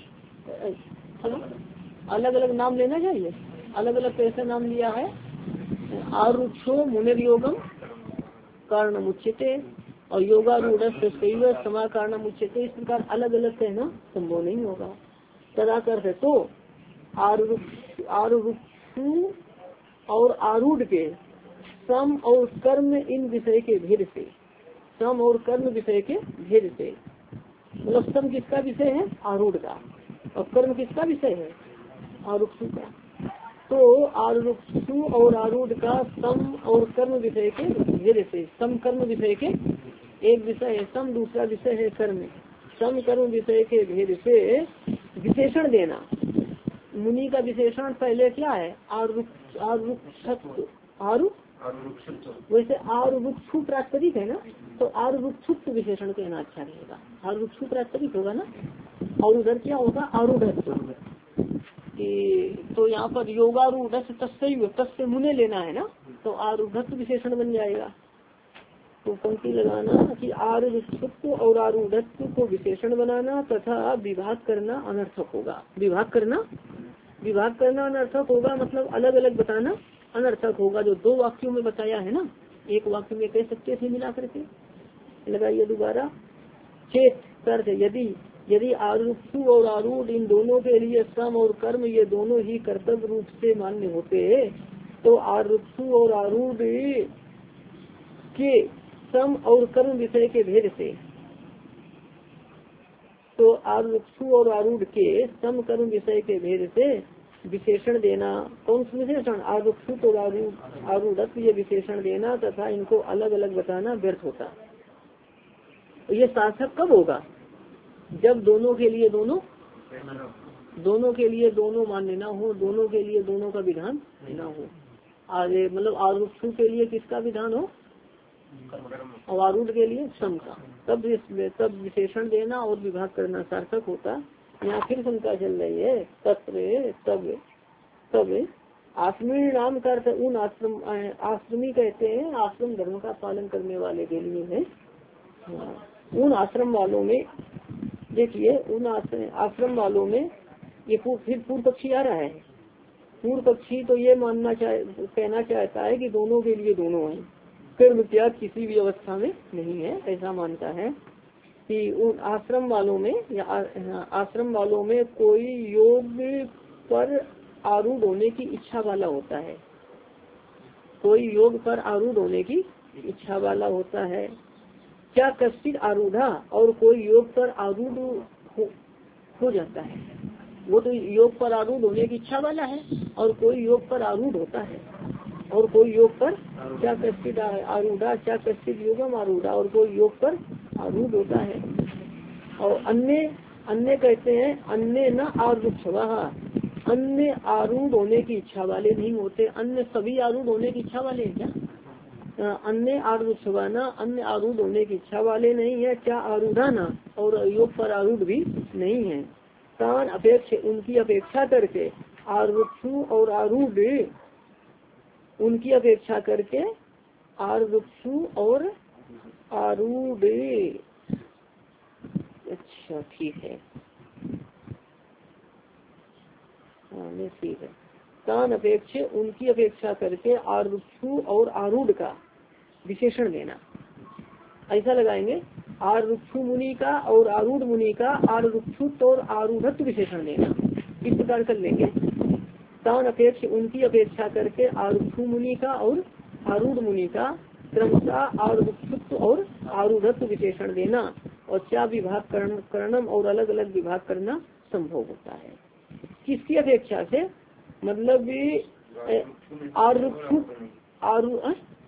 अलग अलग नाम लेना चाहिए? अलग अलग कैसे नाम लिया है? आरुक्षो मुनिर्योगम कारणम उच्यते और योगारूढ़ समा कारणम उच्यते। इस प्रकार अलग अलग कहना संभव नहीं होगा। तदा कर तो आरुक्षु और आरूढ़ के सम और कर्म इन विषय के भेद से, सम और कर्म विषय के भेद से, मतलब सम किसका विषय है? आरूढ़ का, और कर्म किसका विषय है? आरुक्षु का। तो आरुक्षु और आरूढ़ का सम और कर्म विषय के भेद से, सम कर्म विषय के एक विषय है सम, दूसरा विषय है कर्म, सम कर्म विषय के भेद से विशेषण देना। मुनि का विशेषण पहले क्या है? आरुक्ष आरुक्षत्व आरु वैसे आरुक्षु प्रास्तरिक है ना, तो आरुक्षुत्व विशेषण कहना अच्छा रहेगा। आरुक्षु प्रास्तरिक होगा ना, और उधर क्या होगा? आरूढ़। तो यहाँ पर योगारूढ़ तस्सैव तस्य मुने लेना है ना, तो आरूढ़त्व विशेषण बन जाएगा। तो पंक्ति लगाना कि आरूढ़त्व और आरूढ़त्व को विशेषण बनाना तथा विभाग करना अनर्थक होगा। विभाग करना विभाग करना अनर्थक होगा, मतलब अलग अलग बताना अनर्थक होगा। जो दो वाक्यों में बताया है ना, एक वाक्य में कह सकते थे मिला करके। लगाइए दोबारा। चेत कर यदि यदि आरूढ़ और आरूढ़ इन दोनों के लिए सम और कर्म ये दोनों ही कर्तव्य रूप से मान्य होते, तो आरूढ़ और आरूढ़ के सम और कर्म विषय के भेद से, तो आरूढ़ और आरूढ़ के सम कर्म विषय के भेद से विशेषण देना। कौन सा विशेषण? आरूढ़ और आरूढ़ आरूढ़ ये विशेषण देना तथा इनको अलग अलग बताना व्यर्थ होता। ये सार्थक कब होगा? जब दोनों के लिए दोनों दोनों के लिए दोनों मान्य ना हो, दोनों के लिए दोनों का विधान ना हो। आगे मतलब आरूढ़ के लिए किसका विधान हो और आरूढ़ के लिए सम का, तब तब विशेषण देना और विभाग करना सार्थक होता। यहाँ फिर शंका चल रही है। तत्र तब तब आश्रमी नाम का अर्थ उन आश्रम आश्रमी कहते हैं आश्रम धर्म का पालन करने वाले के लिए है। उन आश्रम वालों में देखिए, उन आश्रम वालों में ये फिर पूर्व पक्षी आ रहा है। पूर्व पक्षी तो ये मानना चाह कहना चाहता है कि दोनों के लिए दोनों है, कर्म त्याग किसी भी अवस्था में नहीं है, ऐसा मानता है कि उन आश्रम वालों में या आश्रम वालों में कोई योग पर आरूढ़ होने की इच्छा वाला होता है, कोई योग पर आरूढ़ होने की इच्छा वाला होता है। क्या कश्चित आरूढ़ा और कोई योग पर आरूढ़ हो, हो जाता है, वो तो योग पर आरूढ़ होने की इच्छा वाला है, और कोई योग पर आरूढ़ होता है, और कोई योग पर क्या कश्चित आरूढ़ा क्या कश्चित योगम आरूढ़ा और कोई योग पर आरूढ़ होता है। और अन्य अन्य कहते हैं अन्य न आरूढ़ अन्य आरूढ़ होने की इच्छा वाले नहीं होते। अन्य सभी आरूढ़ होने की इच्छा वाले हैं क्या? अन्य आरूढ़ अन्य आरूढ़ होने की इच्छा वाले नहीं है। क्या आरूढ़ाना और योग पर आरूढ़ भी नहीं है। तान अपेक्ष उनकी अपेक्षा करके आरूढ़ और आरूढ़ उनकी अपेक्षा करके आरूढ़ और आरूढ़ अच्छा ठीक है ठीक है तान अपेक्ष उनकी अपेक्षा करके आरूढ़ और आरूढ़ का विशेषण देना। ऐसा लगाएंगे आरूढ़ मुनि का और आरूढ़ मुनि का आरूढ़ और आरूढ़त्व विशेषण देना। इस प्रकार कर लेंगे। तान अपेक्ष उनकी अपेक्षा करके आरूढ़ मुनि का और आरूढ़ मुनि का क्रमशः आरूढ़ और आरूढ़त्व विशेषण देना। और क्या विभाग करणम और अलग अलग विभाग करना संभव होता है। किसकी अपेक्षा से? मतलब आरूढ़ आरू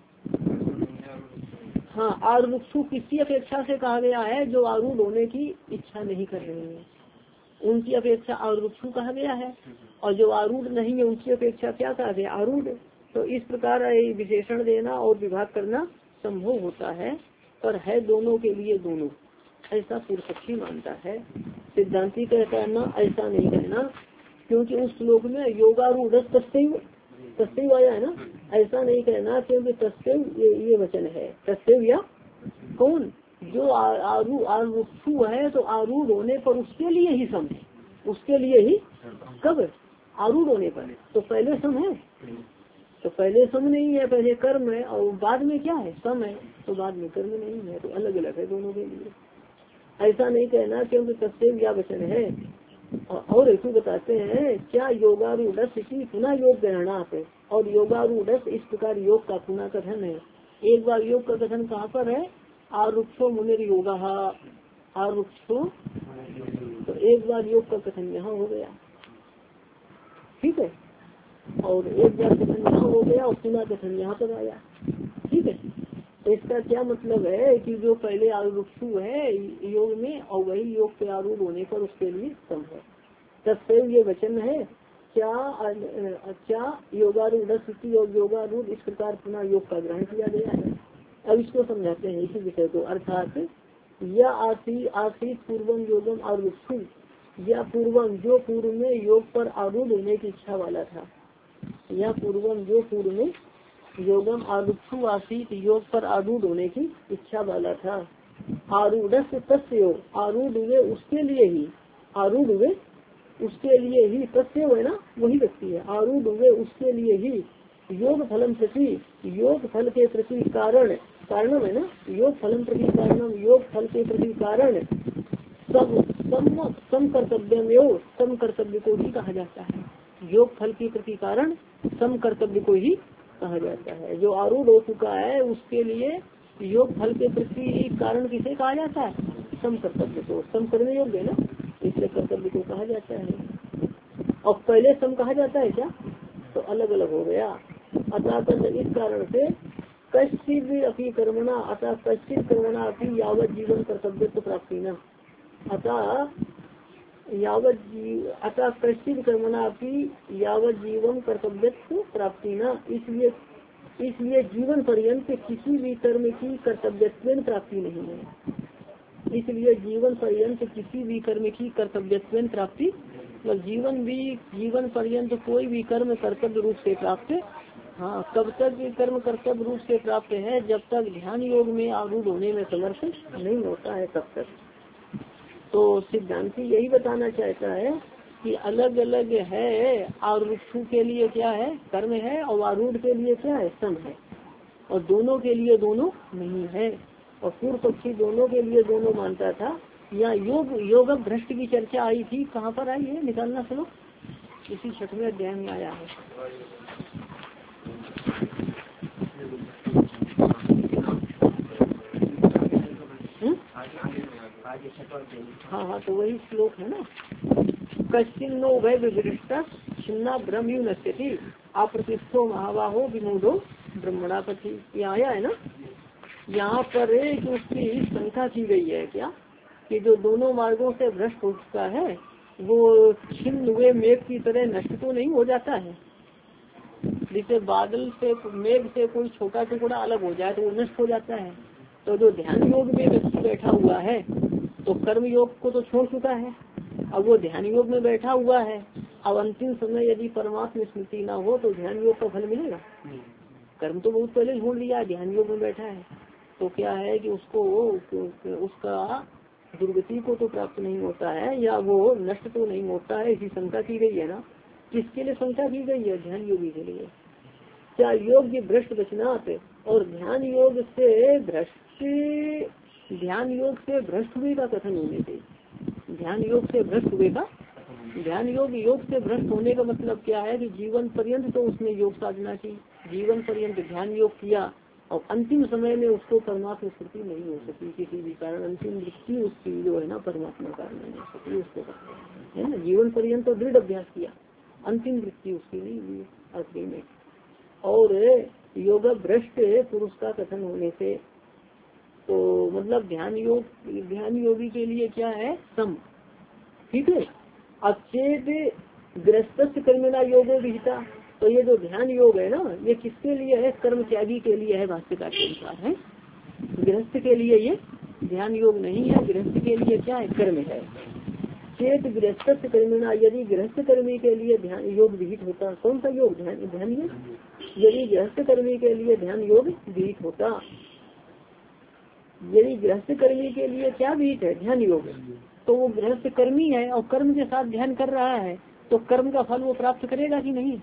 हाँ आरूढ़ किसकी अपेक्षा से कहा गया है? जो आरूढ़ होने की इच्छा नहीं कर रही है, उनकी अपेक्षा आरूढ़ कहा गया है, और जो आरूढ़ नहीं है उनकी अपेक्षा क्या कहा गया, आरूढ़। तो इस प्रकार विशेषण देना और विभाग करना संभव होता है, पर है दोनों के लिए दोनों, ऐसा पूर्व पक्षी मानता है। सिद्धांती कहता है ना, ऐसा नहीं कहना, क्योंकि उस श्लोक में योगारूढ़ तस्सैव तस्सैव आया है ना, ऐसा नहीं कहना, क्योंकि तस्सैव ये, ये वचन है। तस्सैव या कौन, जो आरू आरूढ़ है, तो आरूढ़ होने पर उसके लिए ही सम है, उसके लिए ही। कब आरूढ़ होने पर, तो पहले सम है, तो पहले सम नहीं है, पहले कर्म है, और बाद में क्या है, सम है, तो बाद में कर्म नहीं है, तो अलग अलग है दोनों के लिए। ऐसा नहीं कहना, क्योंकि तस्सैव या वचन है। और ऐसे बताते हैं, क्या योगारूढ़ की पुनः योग ग्रहणा है, और योगारूढ़ इस प्रकार योग का पुनः कथन है। एक बार योग का कथन कहाँ पर है, आरुक्षो मुनिर योगा, आरुक्षो, तो एक बार योग का कथन यहाँ हो गया, ठीक है, और एक बार कथन यहाँ हो गया और पुनः कथन यहाँ पर आया, ठीक है। तो इसका क्या मतलब है कि जो पहले आरूढ़ है योग में, और वही योग के आरूढ़ होने पर उसके लिए सम है। तत्सैव ये वचन है, क्या क्या योगारूढ़ स्थिति और योगारूढ़ इस प्रकार पुनः योग का ग्रहण किया गया है। अब इसको समझाते हैं इसी विषय को, अर्थात या आसी आशीत पूर्वम योगम आरूढ़, या पूर्वम जो पूर्व में योग पर आरूढ़ होने की इच्छा वाला था, या पूर्वम जो पूर्व में योगम आरूढ़ आसीत योग पर आरूढ़ होने की इच्छा वाला था। आरूढ़ तस्य, आरूढ़ हुए उसके लिए ही, आरूढ़ हुए उसके लिए ही, तस्य है ना वही व्यक्ति है, आरूढ़ हुए उसके लिए ही योग फलम प्रति, योग फल के प्रति कारण, कारणम है ना, योग फलम प्रति कारणम, योग फल के प्रति कारण सब सम सम कर्तव्य में सम कर्तव्य को ही कहा जाता है। योग फल के प्रति कारण सम कर्तव्य को ही कहा जाता है। जो आरूढ़ हो चुका है उसके लिए योग फल के प्रति कारण किसे कहा जाता है, सम कर्तव्य को, सम करने योग्य ना, इसलिए कर्तव्य को कहा जाता है। और पहले सम कहा जाता है क्या, तो अलग अलग हो गया। अतः इस कारण से कश्चित अपनी कर्मणा, अतः कश्चित कर्मणा अपनी यावत जीवन कर्तव्य को प्राप्ति न, अतः यावत अतः कश्चित कर्मणा अपनी यावत जीवन कर्तव्य को प्राप्ति न, इसलिए इसलिए जीवन पर्यंत किसी भी कर्म की कर्तव्य प्राप्ति नहीं है। इसलिए जीवन पर्यंत किसी भी कर्म की कर्तव्य प्राप्ति, मतलब जीवन भी जीवन पर्यंत कोई भी कर्म कर्तव्य रूप से प्राप्त, हाँ कब तक कर्म कर्तव्य रूप से प्राप्त है, जब तक ध्यान योग में आरूढ़ होने में समर्थ नहीं होता है तब तक। तो सिद्धांति यही बताना चाहता है कि अलग अलग है, आरूढ़ के लिए क्या है कर्म है, और आरूढ़ के लिए क्या है सम है, और दोनों के लिए दोनों नहीं है। और पूर्व पक्षी दोनों के लिए दोनों मानता था। यहाँ योग योग भ्रष्ट की चर्चा आई थी, कहाँ पर आई है निकालना सुनो, इसी छठवें अध्याय में आया है। हाँ हाँ तो वही श्लोक है ना, कश्चिन नो भय विवृष्टा छिन्ना ब्रह्म यू नश्यति अप्रतिष्ठो महाबाहो विमूढ़ो ब्रह्मणापति, ये आया है ना। यहाँ पर एक उसकी शंका की गई है क्या, कि जो दोनों मार्गों से भ्रष्ट हो चुका है वो छिन्न हुए मेघ की तरह नष्ट तो नहीं हो जाता है। जैसे बादल से मेघ से कोई छोटा टुकड़ा अलग हो जाए तो वो नष्ट हो जाता है। तो जो ध्यान योग में व्यक्ति बैठा हुआ है तो कर्म योग को तो छोड़ चुका है, अब वो ध्यान योग में बैठा हुआ है। अब अंतिम समय यदि परमात्मा स्मृति ना हो तो ध्यान योग का फल मिलेगा। कर्म तो बहुत पहले छोड़ लिया, ध्यान योग में बैठा है, तो क्या है कि उसको उसका दुर्गति को तो प्राप्त नहीं होता है, या वो नष्ट तो नहीं होता है, ऐसी शंका की गई है ना। किसके लिए शंका की गई है, ध्यान योगी के लिए। क्या योग भ्रष्ट बचनात्, और ध्यान योग से भ्रष्ट, ध्यान योग से भ्रष्ट हुए का कथन होने से, ध्यान योग से भ्रष्ट हुए का, ध्यान योग योग से भ्रष्ट होने का मतलब क्या है कि जीवन पर्यंत तो उसने योग साधना की, जीवन पर्यंत ध्यान योग किया, और अंतिम समय में उसको परमात्मा स्मृति नहीं हो सकी किसी भी कारण, अंतिम वृत्ति उसकी जो है ना परमात्मा कारण नहीं हो सकी, उसको है ना। जीवन पर्यंत तो दृढ़ अभ्यास किया, अंतिम वृत्ति उसकी नहीं हुई आखिरी में। और योग भ्रष्ट पुरुष का कथन होने से, तो मतलब ध्यान योग ध्यान योगी के लिए क्या है सम, ठीक है। अचेत गृहस्थ कर्मिणा योगो विहिता, तो ये जो ध्यान योग है ना, ये किसके लिए है? कर्म त्यागी के लिए है, भाष्यकार के अनुसार है। गृहस्थ के लिए ये ध्यान योग नहीं है, गृहस्थ के लिए क्या है? कर्म है। चेत गृहस्थ कर्मिणा, यदि गृहस्थ कर्मी के लिए ध्यान योग विहित होता, कौन सा योग? ध्यान ध्यान योग। यदि गृहस्थ कर्मी के लिए ध्यान योग विहित होता, यदि गृहस्थ कर्मी के लिए क्या विहित है? ध्यान योग, तो वो गृहस्थ कर्मी है और कर्म के साथ ध्यान कर रहा है, तो कर्म का फल वो प्राप्त करेगा कि नहीं?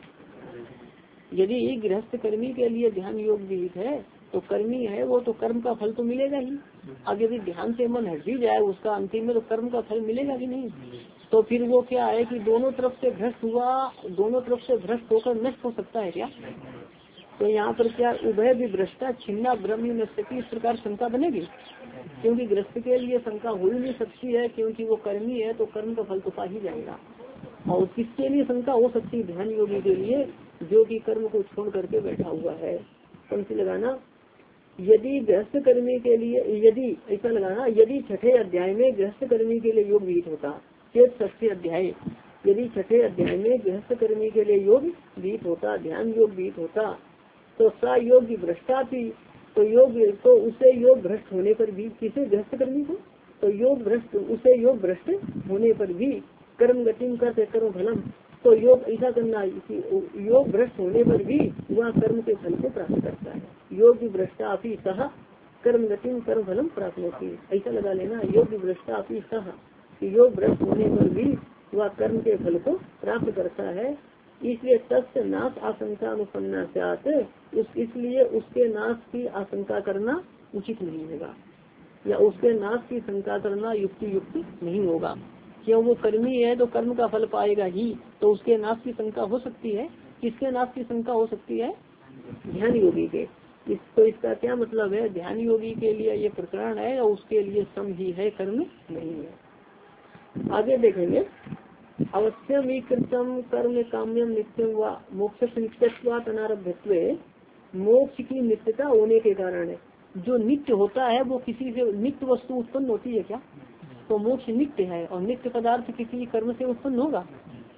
यदि गृहस्थ कर्मी के लिए ध्यान योग विहित है तो कर्मी है वो, तो कर्म का फल तो मिलेगा ही। अब यदि ध्यान से मन हट भी जाए उसका अंतिम में, तो कर्म का फल मिलेगा कि नहीं? तो फिर वो क्या है कि दोनों तरफ से भ्रष्ट हुआ, दोनों तरफ से भ्रष्ट होकर नष्ट हो सकता है क्या? तो यहाँ पर क्या उभय भी भ्रष्टा छिन्ना ब्रह्म नष्टि, इस प्रकार शंका बनेगी? क्योंकि गृहस्थ के लिए शंका हो ही नहीं सकती है, क्योंकि वो कर्मी है तो कर्म का फल तो पा ही जाएगा। और किसके लिए शंका हो सकती है? ध्यान योगी के लिए, जो कि कर्म को छोड़ करके बैठा हुआ है। पंक्ति लगाना, यदि गृहस्थ कर्मी के लिए, यदि ऐसा लगाना, यदि छठे अध्याय में गृहस्थ कर्मी के लिए योग विहित होता, चेत षष्ठी अध्याय, यदि छठे अध्याय में गृहस्थ कर्मी के लिए योग विहित होता, ध्यान योग विहित होता, तो सा योग भ्रष्टा थी, तो योग तो उसे योग भ्रष्ट होने पर भी, किसे? गृहस्थ कर्मी को, तो योग भ्रष्ट, उसे योग भ्रष्ट होने पर भी कर्म गतिम करते कर्म फलम, तो योग ऐसा करना, योग भ्रष्ट होने पर भी वह कर्म के फल को प्राप्त करता है। योग भ्रष्टा अपनी सह कर्म गतिम कर्म फलम प्राप्त होती है, ऐसा लगा लेना। योग भ्रष्टा अपनी सह, योग भ्रष्ट होने पर भी वह कर्म के फल को प्राप्त करता है। इसलिए तस्य नाश आशंका अनुपन्ना उस इसलिए उसके नाश की आशंका करना उचित नहीं होगा, या उसके नाश की शंका करना युक्ति युक्त नहीं होगा। क्यों? वो कर्मी है तो कर्म का फल पाएगा ही, तो उसके नाश की शंका हो सकती है। किसके नाश की शंका हो सकती है? ध्यान योगी के। इस तो इसका क्या मतलब है? ध्यान योगी के लिए ये प्रकरण है और उसके लिए सम ही है, कर्म नहीं है। आगे देखेंगे, अवश्यम ही कृतम कर्म काम्यम नित्यम व मोक्ष नित्यत्वात् अनारब्धत्वे, मोक्ष की नित्यता होने के कारण है। जो नित्य होता है वो किसी से नित्य वस्तु उत्पन्न होती है क्या? तो मोक्ष नित्य है, और नित्य पदार्थ किसी कर्म से उत्पन्न होगा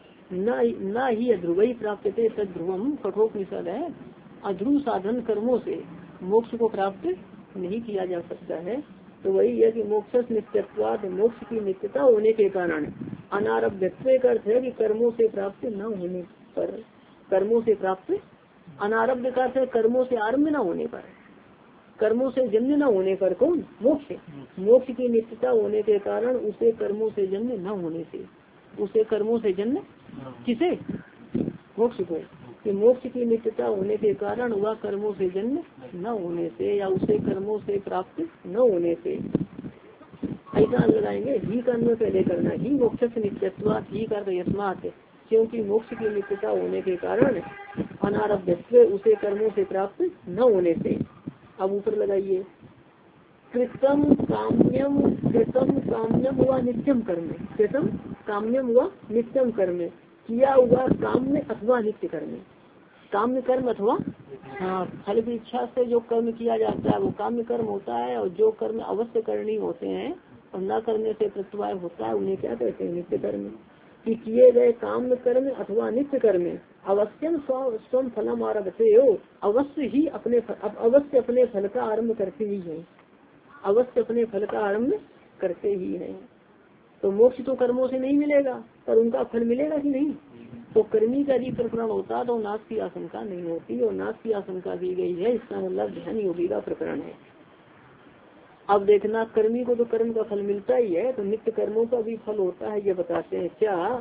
न ही अध्रुव ही प्राप्त थे तद ध्रुवम, कठोपनिषद है। अध्रुव साधन कर्मों से मोक्ष को प्राप्त नहीं किया जा सकता है। तो वही है कि मोक्ष नित्यत्वाद, मोक्ष की नित्यता होने के कारण अनारब्धत्व का अर्थ है कि कर्मों से प्राप्त न होने पर, कर्मों से प्राप्त, अनारब्ध का अर्थ है कर्मों से आरम्भ न होने पर, कर्मों से जन्म न होने पर। कौन? मोक्ष। मोक्ष की नित्यता होने के कारण उसे कर्मों से जन्म न होने से, उसे कर्मों से जन्म, किसे? मोक्ष को। कि मोक्ष की नित्यता होने के कारण वह कर्मों से जन्म न होने से, या उसे कर्मों से प्राप्त न होने से, ऐसा लगाएंगे। ही कर्म पहले करना, ही मोक्ष से नित्यत्वा, ही कर यस्मात, क्योंकि मोक्ष की नित्यता होने के कारण अनारब्धत्व, उसे कर्मों से प्राप्त न होने से। अब ऊपर लगाइए, कृतम काम्यम, कृतम काम्यम हुआ नित्यम कर्म, कृतम काम्यम हुआ नित्यम कर्म, किया हुआ काम्य अथवा नित्य कर्म, काम्य कर्म अथवा हाँ फल की इच्छा से जो कर्म किया जाता है वो काम्य कर्म होता है, और जो कर्म अवश्य करनी होते हैं और न करने से प्रत्युवाय होता है उन्हें क्या कहते हैं? नित्य कर्म। कि किए गए काम्य कर्म अथवा नित्य कर्म अवश्यम स्वयं फलम आरभते हो, अवश्य ही अपने अब अवश्य अपने फल का आरम्भ करते ही है, अवश्य अपने फल का आरम्भ करते ही है। तो मोक्ष तो कर्मों से नहीं मिलेगा, पर उनका फल मिलेगा कि नहीं? तो कर्मी का यदि प्रकरण होता तो नाश की आशंका नहीं होती, और नाश की आशंका की गई है, इसका मतलब ध्यान योगी का प्रकरण है। अब देखना, कर्मी को तो कर्म का फल मिलता ही है, तो नित्य कर्मों का भी फल होता है, ये बताते हैं। क्या?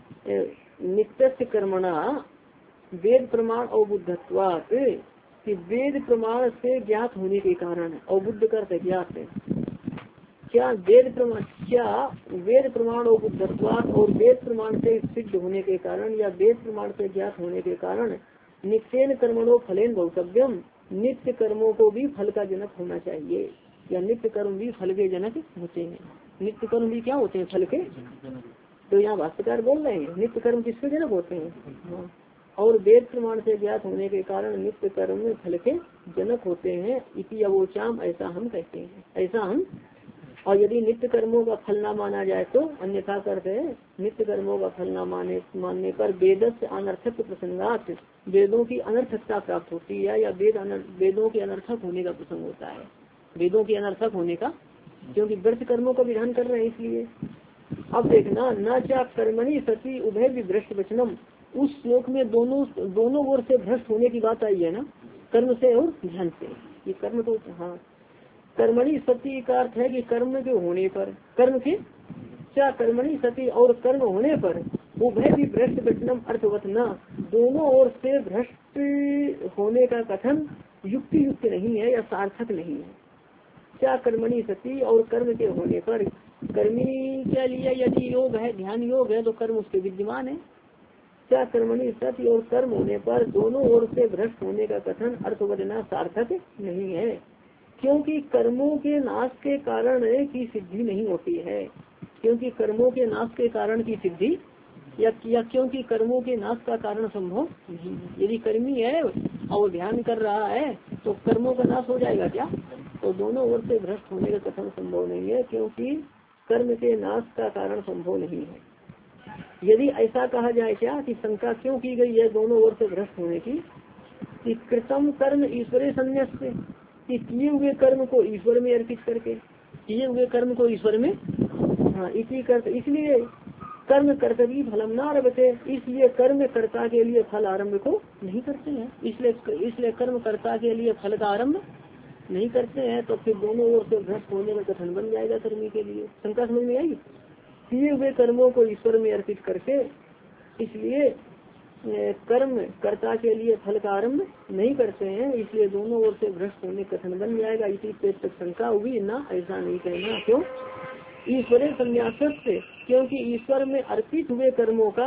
नित्य कर्मणा वेद प्रमाण अवबुद्धत्वात्, कि वेद प्रमाण से ज्ञात होने के कारण, अवबुद्ध करते ज्ञात है। क्या वेद प्रमाण, क्या वेद प्रमाण अवबुद्धत्वात्, और वेद प्रमाण से सिद्ध होने के कारण या वेद प्रमाण से ज्ञात होने के कारण नित्येन कर्मणो फलेन भवितव्यम, नित्य कर्मों को भी फल का जनक होना चाहिए, या नित्य कर्म भी फल के जनक होते हैं। नित्य कर्म भी क्या होते हैं? फल के। तो यहाँ भाष्यकार बोल रहे हैं नित्य कर्म किसके जनक होते हैं? और वेद प्रमाण से ज्ञात होने के कारण नित्य कर्म में फल के जनक होते हैं। इसी अवोचाम, ऐसा हम कहते हैं, ऐसा हम और यदि नित्य कर्मों का फल न माना जाए तो अन्यथा करते हैं नित्य कर्मों का फल न माने मानने पर वेद से अनर्थक प्रसंगात वेदों की अनर्थकता प्राप्त होती है या वेद वेदों के अनर्थक होने का प्रसंग होता है। वेदों के अनर्थक होने का, क्योंकि व्यर्थ कर्मों का विधान कर रहे हैं इसलिए। अब देखना न चा कर्मणि सती उभय भी भ्रष्ट वचनम, उस श्लोक में दोनों दोनों ओर से भ्रष्ट होने की बात आई है ना, कर्म से और ध्यान से। ये कर्म तो हाँ कर्मणि सती का अर्थ है कि कर्म के होने पर, कर्म के क्या कर्मणि सती और कर्म होने पर उभय भी भ्रष्ट वचनम अर्थवत न, दोनों ओर से भ्रष्ट होने का कथन युक्ति युक्त नहीं है या सार्थक नहीं है। क्या कर्मणि सती और कर्म के होने पर, कर्मी क्या लिया यदि योग है ध्यान योग है तो कर्म उसके विद्यमान है। क्या कर्मणि सती और कर्म होने पर दोनों ओर से भ्रष्ट होने का कथन अर्थवदना सार्थक नहीं है, क्योंकि कर्मों के नाश के कारण की सिद्धि नहीं होती है। क्योंकि कर्मों के नाश के कारण की सिद्धि या, या क्योंकि कर्मों के नाश का कारण संभव नहीं है। यदि कर्मी है और ध्यान कर रहा है तो कर्मों का नाश हो जाएगा क्या? तो दोनों ओर से भ्रष्ट होने का कथन संभव नहीं है, क्योंकि कर्म के नाश का कारण संभव नहीं है। यदि ऐसा कहा जाए क्या कि शंका क्यों की गई है दोनों ओर से भ्रष्ट होने की, कि कृतम कर्म ईश्वरे संन्यास से, कि किए हुए कर्म को ईश्वर में अर्पित करके, किए हुए कर्म को ईश्वर में हाँ इसी कर इसलिए कर्म कर्तव्य फलम न आरभते, इसलिए कर्म कर्ता के लिए फल आरंभ को नहीं करते हैं। इसलिए इसलिए कर्म कर्ता के लिए फल का आरंभ नहीं करते हैं। तो फिर दोनों ओर से भ्रष्ट होने का कथन बन जाएगा कर्मी के लिए। शंका समझ में आई? किए हुए कर्मों को ईश्वर में अर्पित करके, इसलिए कर्म कर्ता के लिए फल का आरंभ नहीं करते हैं, इसलिए दोनों ओर से भ्रष्ट होने कथन बन जाएगा। इसी पे शंका हुई ना, ऐसा नहीं कहना। क्यों? ईश्वरे संन्यास से, क्योंकि ईश्वर में अर्पित हुए कर्मों का,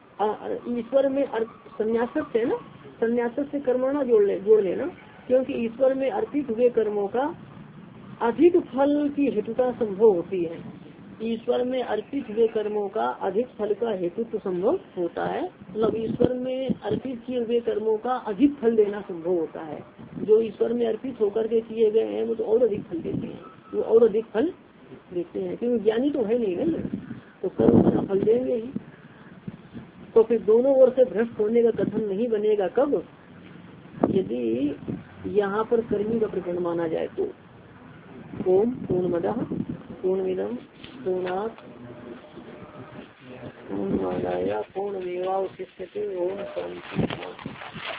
ईश्वर में संन्यास है ना, संन्यास से कर्मणा जोड़ ले जोड़ लेना, क्योंकि ईश्वर में अर्पित हुए कर्मों का अधिक फल की हेतुता संभव होती है। ईश्वर में अर्पित हुए कर्मों का अधिक फल का हेतु तो संभव होता है, मतलब ईश्वर में अर्पित किए हुए कर्मों का अधिक फल देना संभव होता है। जो ईश्वर में अर्पित होकर के किए गए हैं वो तो और अधिक फल देते हैं, वो और अधिक फल देते हैं, क्योंकि ज्ञानी तो है नहीं ना, तो कर्म का फल देंगे ही। तो फिर दोनों ओर से भ्रष्ट होने का कथन नहीं बनेगा। कब? यदि यहाँ पर कर्मी का प्रकरण माना जाए तो। ओम पूर्णमदः पूर्णमिदं पूर्णात् पूर्णमादाय पूर्णमेवावशिष्यते। ओम शांति।